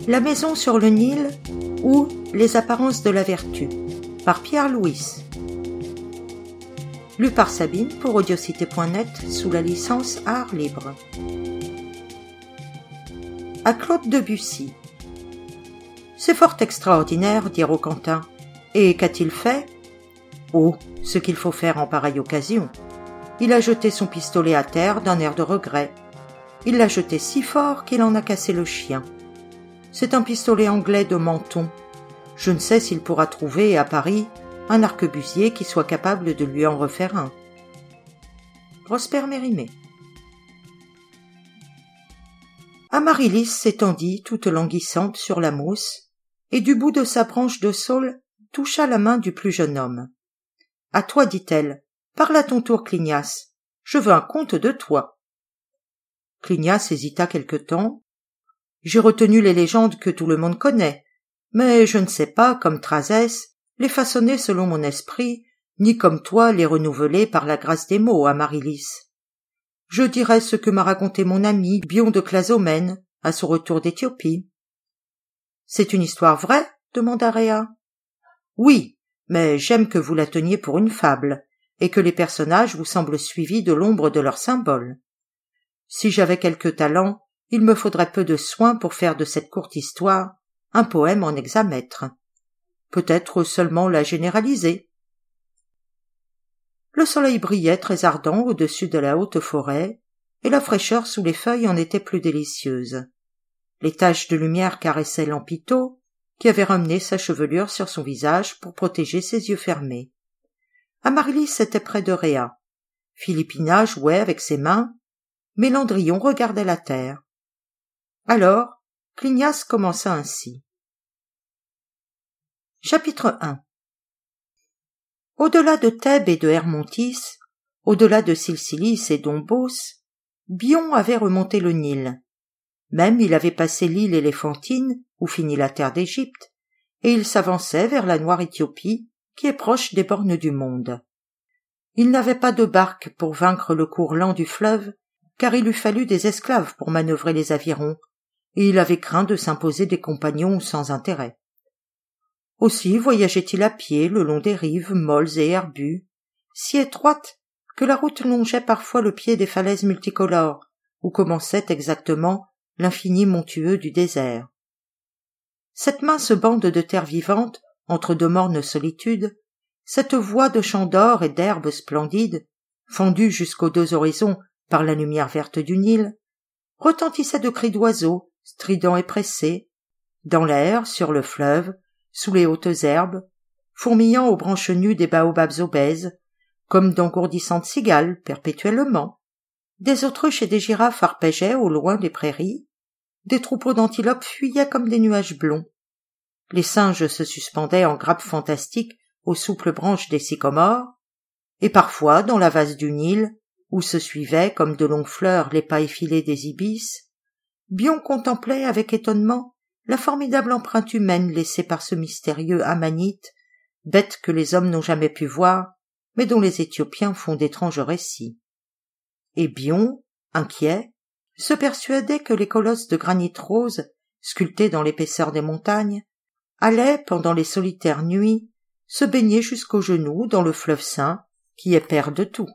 La maison sur le Nil ou Les apparences de la vertu par Pierre Louis. Lu par Sabine pour Audiocité.net sous la licence Art Libre. À Claude Debussy. C'est fort extraordinaire, dit Roquentin. Et qu'a-t-il fait ? Oh, ce qu'il faut faire en pareille occasion. Il a jeté son pistolet à terre d'un air de regret. Il l'a jeté si fort qu'il en a cassé le chien. C'est un pistolet anglais de Menton. Je ne sais s'il pourra trouver, à Paris, un arquebusier qui soit capable de lui en refaire un. Prosper Mérimée. Amaryllis s'étendit toute languissante sur la mousse, et du bout de sa branche de saule toucha la main du plus jeune homme. « À toi, dit-elle, parle à ton tour, Clinias. Je veux un conte de toi. » Clinias hésita quelque temps. « J'ai retenu les légendes que tout le monde connaît, mais je ne sais pas, comme Trazès, les façonner selon mon esprit, ni comme toi les renouveler par la grâce des mots, Amaryllis. Je dirai ce que m'a raconté mon ami Bion de Clazomène à son retour d'Éthiopie. »« C'est une histoire vraie ?» demanda Rhéa. « Oui, mais j'aime que vous la teniez pour une fable, et que les personnages vous semblent suivis de l'ombre de leurs symboles. Si j'avais quelque talent, il me faudrait peu de soin pour faire de cette courte histoire un poème en hexamètre. Peut-être seulement la généraliser. » Le soleil brillait très ardent au-dessus de la haute forêt, et la fraîcheur sous les feuilles en était plus délicieuse. Les taches de lumière caressaient Lampito, qui avait ramené sa chevelure sur son visage pour protéger ses yeux fermés. Amaryllis était près de Rhéa. Philippina jouait avec ses mains, mais Landrillon regardait la terre. Alors, Clinias commença ainsi. Chapitre 1. Au-delà de Thèbes et de Hermontis, au-delà de Silsilis et d'Ombos, Bion avait remonté le Nil. Même il avait passé l'île éléphantine, où finit la terre d'Égypte, et il s'avançait vers la noire Éthiopie, qui est proche des bornes du monde. Il n'avait pas de barque pour vaincre le cours lent du fleuve, car il eût fallu des esclaves pour manœuvrer les avirons, et il avait craint de s'imposer des compagnons sans intérêt. Aussi voyageait-il à pied le long des rives molles et herbues, si étroites que la route longeait parfois le pied des falaises multicolores, où commençait exactement l'infini montueux du désert. Cette mince bande de terre vivante, entre deux mornes solitudes, cette voie de champs d'or et d'herbes splendides, fendue jusqu'aux deux horizons par la lumière verte du Nil, retentissait de cris d'oiseaux, stridents et pressés, dans l'air, sur le fleuve, sous les hautes herbes, fourmillant aux branches nues des baobabs obèses, comme d'engourdissantes cigales perpétuellement. Des autruches et des girafes arpégeaient au loin des prairies, des troupeaux d'antilopes fuyaient comme des nuages blonds. Les singes se suspendaient en grappes fantastiques aux souples branches des sycomores, et parfois, dans la vase du Nil, où se suivaient comme de longues fleurs les pas effilés des ibis, Bion contemplait avec étonnement la formidable empreinte humaine laissée par ce mystérieux Amanite, bête que les hommes n'ont jamais pu voir, mais dont les Éthiopiens font d'étranges récits. Et Bion, inquiet, se persuadait que les colosses de granit rose, sculptés dans l'épaisseur des montagnes, allaient, pendant les solitaires nuits, se baigner jusqu'aux genoux dans le fleuve saint, qui est père de tout.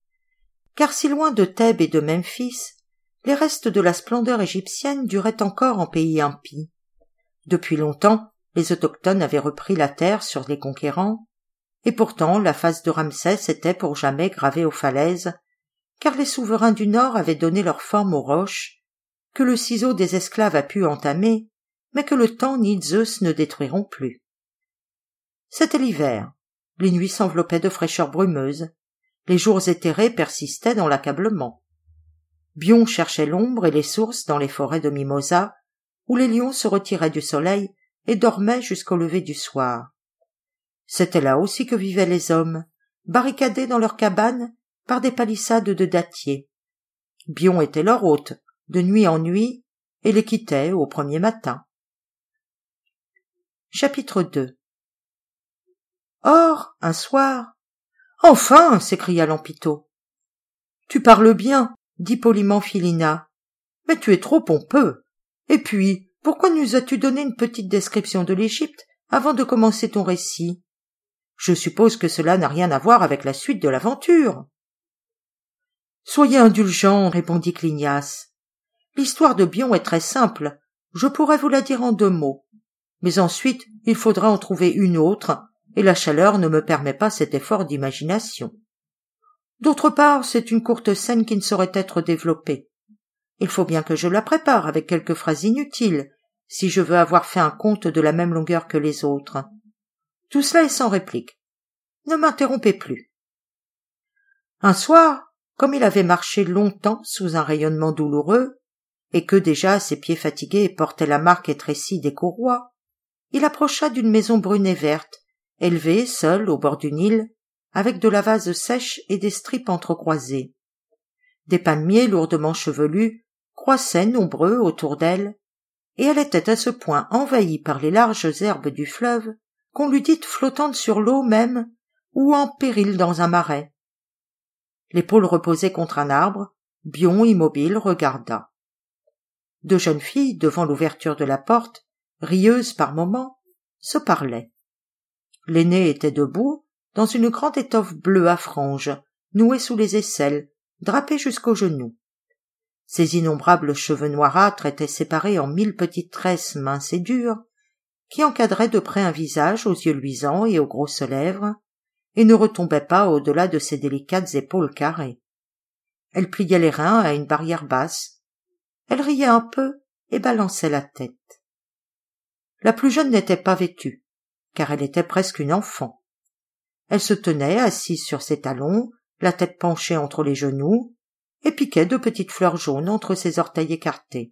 Car si loin de Thèbes et de Memphis, les restes de la splendeur égyptienne duraient encore en pays impie. Depuis longtemps, les autochtones avaient repris la terre sur les conquérants, et pourtant la face de Ramsès était pour jamais gravée aux falaises, car les souverains du Nord avaient donné leur forme aux roches, que le ciseau des esclaves a pu entamer, mais que le temps ni Zeus ne détruiront plus. C'était l'hiver, les nuits s'enveloppaient de fraîcheur brumeuse, les jours éthérés persistaient dans l'accablement. Bion cherchait l'ombre et les sources dans les forêts de Mimosa, où les lions se retiraient du soleil et dormaient jusqu'au lever du soir. C'était là aussi que vivaient les hommes, barricadés dans leurs cabanes par des palissades de dattiers. Bion était leur hôte, de nuit en nuit, et les quittait au premier matin. Chapitre 2. Or, un soir... « Enfin !» s'écria Lampito. « Tu parles bien, dit poliment Philina, mais tu es trop pompeux. Et puis, Pourquoi nous as-tu donné une petite description de l'Égypte avant de commencer ton récit? Je suppose que cela n'a rien à voir avec la suite de l'aventure. Soyez indulgent, répondit Clinias. L'histoire de Bion est très simple. Je pourrais vous la dire en 2 mots. Mais ensuite, il faudra en trouver une autre, et la chaleur ne me permet pas cet effort d'imagination. D'autre part, c'est une courte scène qui ne saurait être développée. Il faut bien que je la prépare avec quelques phrases inutiles, si je veux avoir fait un conte de la même longueur que les autres. Tout cela est sans réplique. Ne m'interrompez plus. Un soir, comme il avait marché longtemps sous un rayonnement douloureux, et que déjà ses pieds fatigués portaient la marque étrécie des courroies, il approcha d'une maison brune et verte, élevée seule au bord du Nil, avec de la vase sèche et des stripes entrecroisées. Des palmiers lourdement chevelus croissaient nombreux autour d'elle, et elle était à ce point envahie par les larges herbes du fleuve qu'on l'eût dite flottante sur l'eau même ou en péril dans un marais. L'épaule reposée contre un arbre, Bion, immobile, regarda. 2 jeunes filles, devant l'ouverture de la porte, rieuses par moments, se parlaient. L'aînée était debout, dans une grande étoffe bleue à franges, nouée sous les aisselles, drapée jusqu'aux genoux. Ses innombrables cheveux noirâtres étaient séparés en 1000 petites tresses minces et dures, qui encadraient de près un visage aux yeux luisants et aux grosses lèvres, et ne retombaient pas au-delà de ses délicates épaules carrées. Elle pliait les reins à une barrière basse, elle riait un peu et balançait la tête. La plus jeune n'était pas vêtue, car elle était presque une enfant. Elle se tenait assise sur ses talons, la tête penchée entre les genoux, et piquait 2 petites fleurs jaunes entre ses orteils écartés.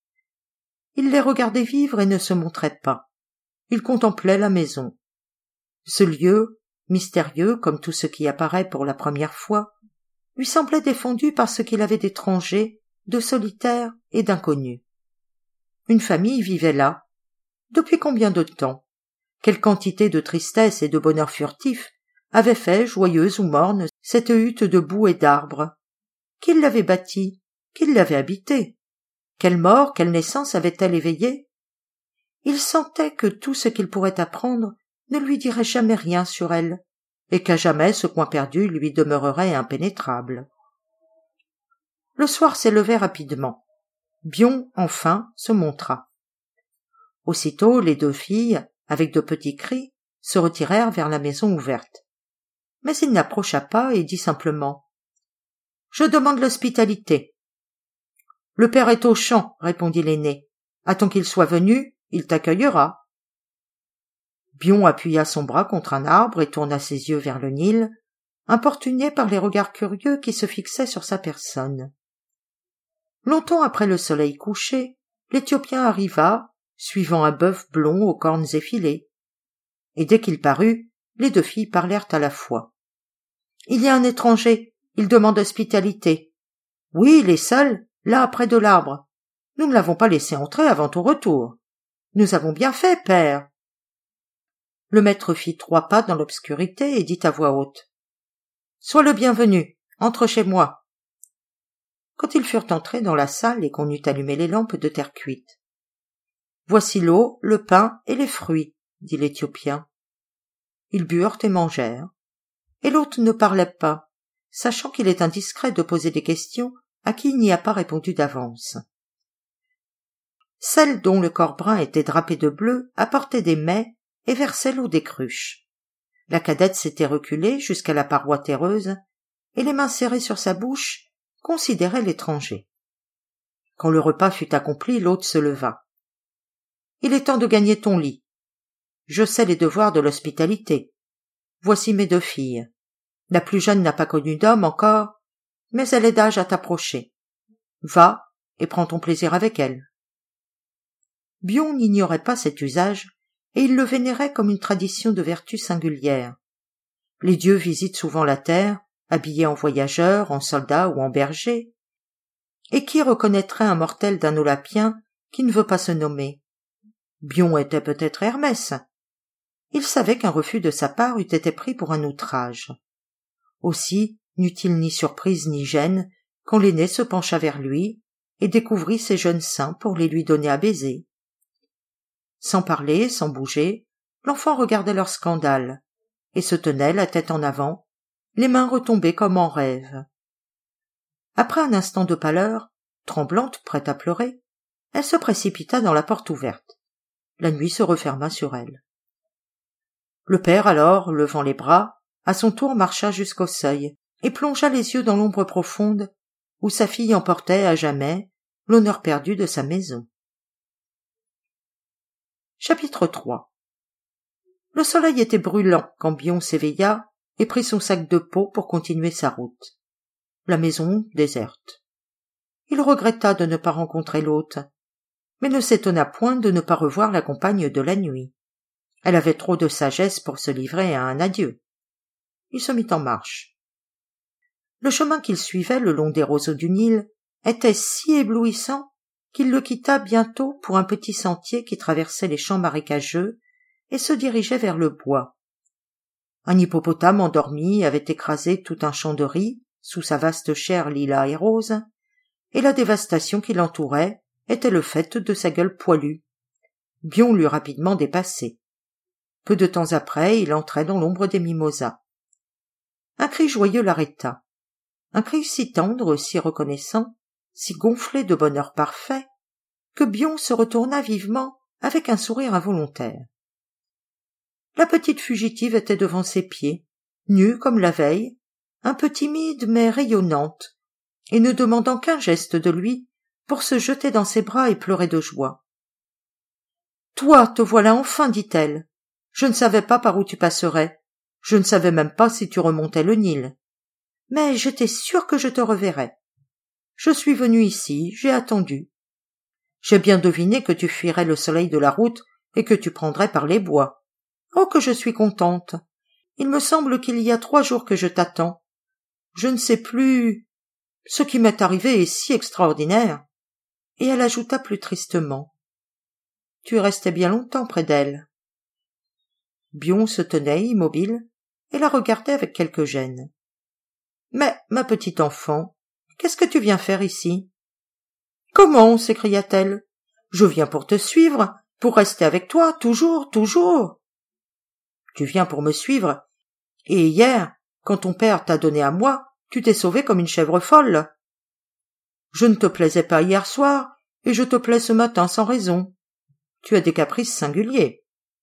Il les regardait vivre et ne se montrait pas. Il contemplait la maison. Ce lieu, mystérieux comme tout ce qui apparaît pour la première fois, lui semblait défendu par ce qu'il avait d'étranger, de solitaire et d'inconnu. Une famille vivait là. Depuis combien de temps? Quelle quantité de tristesse et de bonheur furtif avait fait, joyeuse ou morne, cette hutte de boue et d'arbres? Qui l'avait bâtie? Qui l'avait habitée? Quelle mort, quelle naissance avait-elle éveillée? Il sentait que tout ce qu'il pourrait apprendre ne lui dirait jamais rien sur elle, et qu'à jamais ce coin perdu lui demeurerait impénétrable. Le soir s'élevait rapidement. Bion, enfin, se montra. Aussitôt, les 2 filles, avec de petits cris, se retirèrent vers la maison ouverte. Mais il n'approcha pas et dit simplement « Je demande l'hospitalité. » « Le père est aux champs, » répondit l'aîné. « Attends qu'il soit venu, il t'accueillera. » Bion appuya son bras contre un arbre et tourna ses yeux vers le Nil, importuné par les regards curieux qui se fixaient sur sa personne. Longtemps après le soleil couché, l'Éthiopien arriva, suivant un bœuf blond aux cornes effilées. Et dès qu'il parut, les 2 filles parlèrent à la fois. « Il y a un étranger, il demande hospitalité. »« Oui, il est seul, là près de l'arbre. Nous ne l'avons pas laissé entrer avant ton retour. Nous avons bien fait, père. » Le maître fit 3 pas dans l'obscurité et dit à voix haute. « Sois le bienvenu, entre chez moi. » Quand ils furent entrés dans la salle et qu'on eut allumé les lampes de terre cuite. « Voici l'eau, le pain et les fruits, » dit l'Éthiopien. Ils burent et mangèrent, et l'hôte ne parlait pas, sachant qu'il est indiscret de poser des questions à qui il n'y a pas répondu d'avance. Celle dont le corps brun était drapé de bleu apportait des mets et versait l'eau des cruches. La cadette s'était reculée jusqu'à la paroi terreuse, et les mains serrées sur sa bouche considérait l'étranger. Quand le repas fut accompli, l'hôte se leva. « Il est temps de gagner ton lit. Je sais les devoirs de l'hospitalité. Voici mes 2 filles. La plus jeune n'a pas connu d'homme encore, mais elle est d'âge à t'approcher. Va et prends ton plaisir avec elle. » Bion n'ignorait pas cet usage, et il le vénérait comme une tradition de vertu singulière. Les dieux visitent souvent la terre, habillés en voyageurs, en soldats ou en bergers. Et qui reconnaîtrait un mortel d'un Olapien qui ne veut pas se nommer? Bion était peut-être Hermès. Il savait qu'un refus de sa part eût été pris pour un outrage. Aussi n'eut-il ni surprise ni gêne quand l'aîné se pencha vers lui et découvrit ses jeunes seins pour les lui donner à baiser. Sans parler, sans bouger, l'enfant regardait leur scandale, et se tenait la tête en avant, les mains retombées comme en rêve. Après un instant de pâleur, tremblante, prête à pleurer, elle se précipita dans la porte ouverte. La nuit se referma sur elle. Le père alors, levant les bras, à son tour marcha jusqu'au seuil, et plongea les yeux dans l'ombre profonde où sa fille emportait à jamais l'honneur perdu de sa maison. Chapitre 3. Le soleil était brûlant quand Bion s'éveilla et prit son sac de peau pour continuer sa route. La maison déserte. Il regretta de ne pas rencontrer l'hôte, mais ne s'étonna point de ne pas revoir la compagne de la nuit. Elle avait trop de sagesse pour se livrer à un adieu. Il se mit en marche. Le chemin qu'il suivait le long des roseaux du Nil était si éblouissant qu'il le quitta bientôt pour un petit sentier qui traversait les champs marécageux et se dirigeait vers le bois. Un hippopotame endormi avait écrasé tout un champ de riz sous sa vaste chair lilas et rose, et la dévastation qui l'entourait était le fait de sa gueule poilue. Bion l'eut rapidement dépassé. Peu de temps après, il entrait dans l'ombre des mimosas. Un cri joyeux l'arrêta. Un cri si tendre, si reconnaissant, si gonflé de bonheur parfait, que Bion se retourna vivement avec un sourire involontaire. La petite fugitive était devant ses pieds, nue comme la veille, un peu timide mais rayonnante, et ne demandant qu'un geste de lui pour se jeter dans ses bras et pleurer de joie. « Toi, te voilà enfin, dit-elle. Je ne savais pas par où tu passerais. Je ne savais même pas si tu remontais le Nil. Mais j'étais sûre que je te reverrais. Je suis venue ici, j'ai attendu. J'ai bien deviné que tu fuirais le soleil de la route et que tu prendrais par les bois. Oh, que je suis contente. Il me semble qu'il y a 3 jours que je t'attends. Je ne sais plus... Ce qui m'est arrivé est si extraordinaire. » Et elle ajouta plus tristement. « Tu restais bien longtemps près d'elle. » Bion se tenait immobile et la regardait avec quelque gêne. « Mais, ma petite enfant, qu'est-ce que tu viens faire ici ?»« Comment ?» s'écria-t-elle. « Je viens pour te suivre, pour rester avec toi, toujours, toujours. » « Tu viens pour me suivre, et hier, quand ton père t'a donné à moi, tu t'es sauvée comme une chèvre folle. Je ne te plaisais pas hier soir, et je te plais ce matin sans raison. Tu as des caprices singuliers. »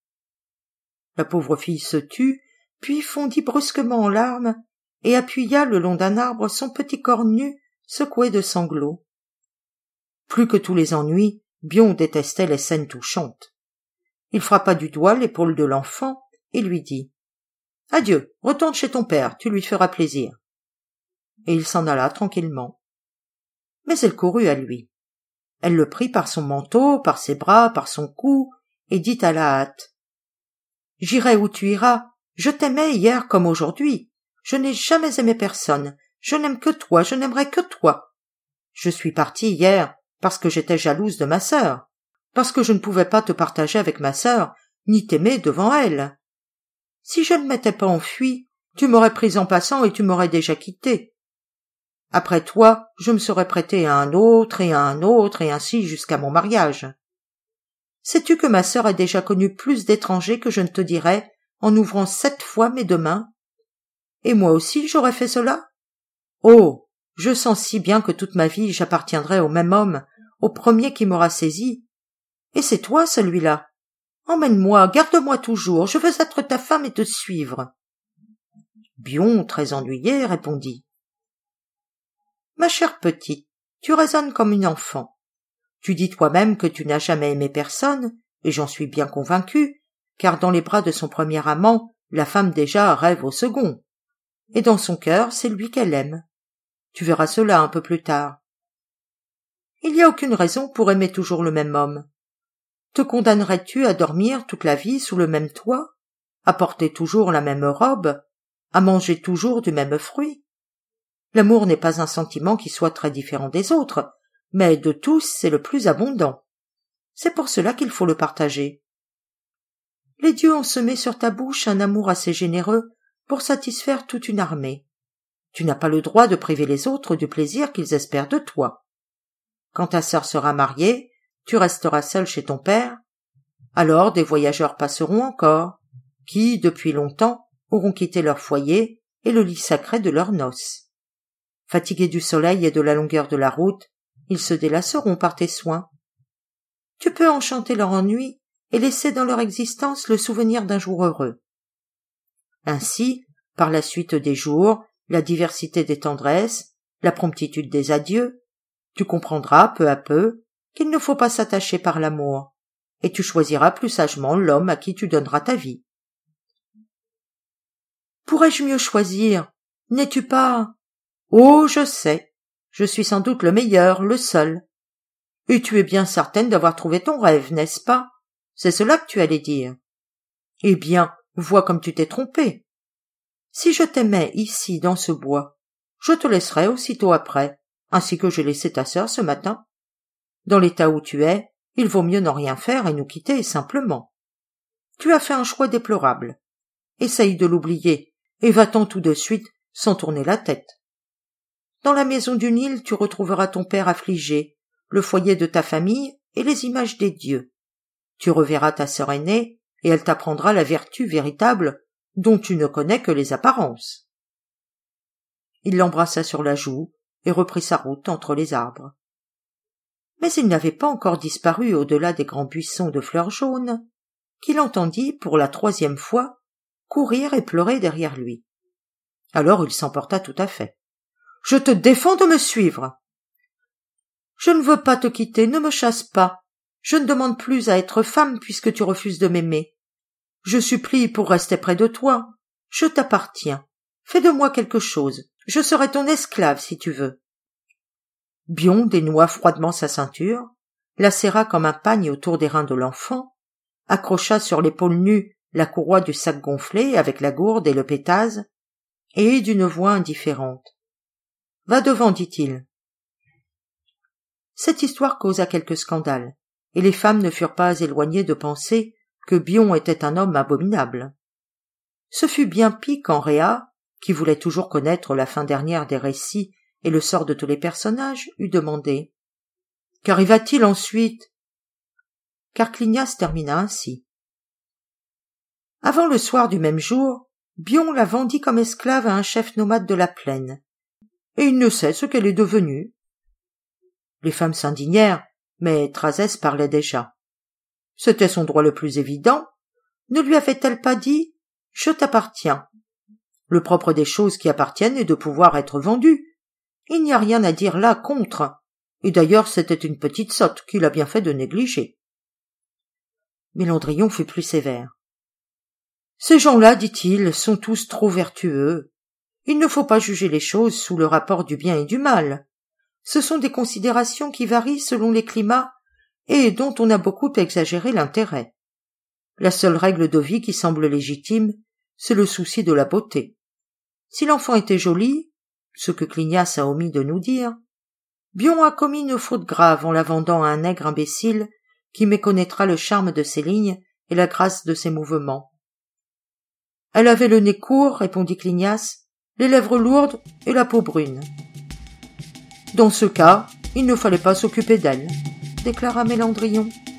La pauvre fille se tut, puis fondit brusquement en larmes, et appuya le long d'un arbre son petit corps nu secoué de sanglots. Plus que tous les ennuis, Bion détestait les scènes touchantes. Il frappa du doigt l'épaule de l'enfant et lui dit « Adieu, retourne chez ton père, tu lui feras plaisir. » Et il s'en alla tranquillement. Mais elle courut à lui. Elle le prit par son manteau, par ses bras, par son cou, et dit à la hâte « J'irai où tu iras, je t'aimais hier comme aujourd'hui. Je n'ai jamais aimé personne, je n'aime que toi, je n'aimerai que toi. Je suis partie hier parce que j'étais jalouse de ma sœur, parce que je ne pouvais pas te partager avec ma sœur, ni t'aimer devant elle. Si je ne m'étais pas enfuie, tu m'aurais prise en passant et tu m'aurais déjà quittée. Après toi, je me serais prêtée à un autre et à un autre et ainsi jusqu'à mon mariage. Sais-tu que ma sœur a déjà connu plus d'étrangers que je ne te dirais en ouvrant 7 fois mes 2 mains? Et moi aussi j'aurais fait cela? Oh, je sens si bien que toute ma vie j'appartiendrai au même homme, au premier qui m'aura saisi. Et c'est toi, celui-là. Emmène-moi, garde-moi toujours, je veux être ta femme et te suivre. » Bion, très ennuyé, répondit. « Ma chère petite, tu raisonnes comme une enfant. Tu dis toi-même que tu n'as jamais aimé personne, et j'en suis bien convaincu, car dans les bras de son premier amant, la femme déjà rêve au second. Et dans son cœur, c'est lui qu'elle aime. Tu verras cela un peu plus tard. Il n'y a aucune raison pour aimer toujours le même homme. Te condamnerais-tu à dormir toute la vie sous le même toit, à porter toujours la même robe, à manger toujours du même fruit? L'amour n'est pas un sentiment qui soit très différent des autres, mais de tous c'est le plus abondant. C'est pour cela qu'il faut le partager. Les dieux ont semé sur ta bouche un amour assez généreux pour satisfaire toute une armée. Tu n'as pas le droit de priver les autres du plaisir qu'ils espèrent de toi. Quand ta sœur sera mariée, tu resteras seule chez ton père. Alors des voyageurs passeront encore, qui, depuis longtemps, auront quitté leur foyer et le lit sacré de leurs noces. Fatigués du soleil et de la longueur de la route, ils se délasseront par tes soins. Tu peux enchanter leur ennui et laisser dans leur existence le souvenir d'un jour heureux. Ainsi, par la suite des jours, la diversité des tendresses, la promptitude des adieux, tu comprendras peu à peu qu'il ne faut pas s'attacher par l'amour, et tu choisiras plus sagement l'homme à qui tu donneras ta vie. Pourrais-je mieux choisir? N'es-tu pas? Oh, je sais. Je suis sans doute le meilleur, le seul. Et tu es bien certaine d'avoir trouvé ton rêve, n'est-ce pas? C'est cela que tu allais dire. Eh bien, vois comme tu t'es trompé. Si je t'aimais ici, dans ce bois, je te laisserais aussitôt après, ainsi que j'ai laissé ta sœur ce matin. Dans l'état où tu es, il vaut mieux n'en rien faire et nous quitter simplement. Tu as fait un choix déplorable. Essaye de l'oublier, et va-t'en tout de suite, sans tourner la tête. Dans la maison du Nil, tu retrouveras ton père affligé, le foyer de ta famille et les images des dieux. Tu reverras ta sœur aînée, et elle t'apprendra la vertu véritable dont tu ne connais que les apparences. Il l'embrassa sur la joue et reprit sa route entre les arbres. Mais il n'avait pas encore disparu au-delà des grands buissons de fleurs jaunes, qu'il entendit, pour la 3e fois, courir et pleurer derrière lui. Alors il s'emporta tout à fait. « Je te défends de me suivre. »« Je ne veux pas te quitter, ne me chasse pas. Je ne demande plus à être femme puisque tu refuses de m'aimer. Je supplie pour rester près de toi. Je t'appartiens. Fais de moi quelque chose. Je serai ton esclave si tu veux. » Bion dénoua froidement sa ceinture, la serra comme un pagne autour des reins de l'enfant, accrocha sur l'épaule nue la courroie du sac gonflé avec la gourde et le pétase, et d'une voix indifférente. « Va devant, dit-il. » Cette histoire causa quelques scandales, et les femmes ne furent pas éloignées de penser que Bion était un homme abominable. Ce fut bien pis quand Rhéa, qui voulait toujours connaître la fin dernière des récits et le sort de tous les personnages, eut demandé « Qu'arriva-t-il ensuite ?» Car Clinias termina ainsi. Avant le soir du même jour, Bion la vendit comme esclave à un chef nomade de la plaine, et il ne sait ce qu'elle est devenue. Les femmes s'indignèrent, mais Thrasès parlait déjà. C'était son droit le plus évident. Ne lui avait-elle pas dit « Je t'appartiens ». Le propre des choses qui appartiennent est de pouvoir être vendues. Il n'y a rien à dire là contre, et d'ailleurs c'était une petite sotte qu'il a bien fait de négliger. Mélandrion fut plus sévère. « Ces gens-là, dit-il, sont tous trop vertueux. Il ne faut pas juger les choses sous le rapport du bien et du mal. Ce sont des considérations qui varient selon les climats et dont on a beaucoup exagéré l'intérêt. La seule règle de vie qui semble légitime, c'est le souci de la beauté. Si l'enfant était joli, ce que Clinias a omis de nous dire, Bion a commis une faute grave en la vendant à un nègre imbécile qui méconnaîtra le charme de ses lignes et la grâce de ses mouvements. Elle avait le nez court, répondit Clinias, les lèvres lourdes et la peau brune. Dans ce cas, il ne fallait pas s'occuper d'elle, déclara Mélandrion.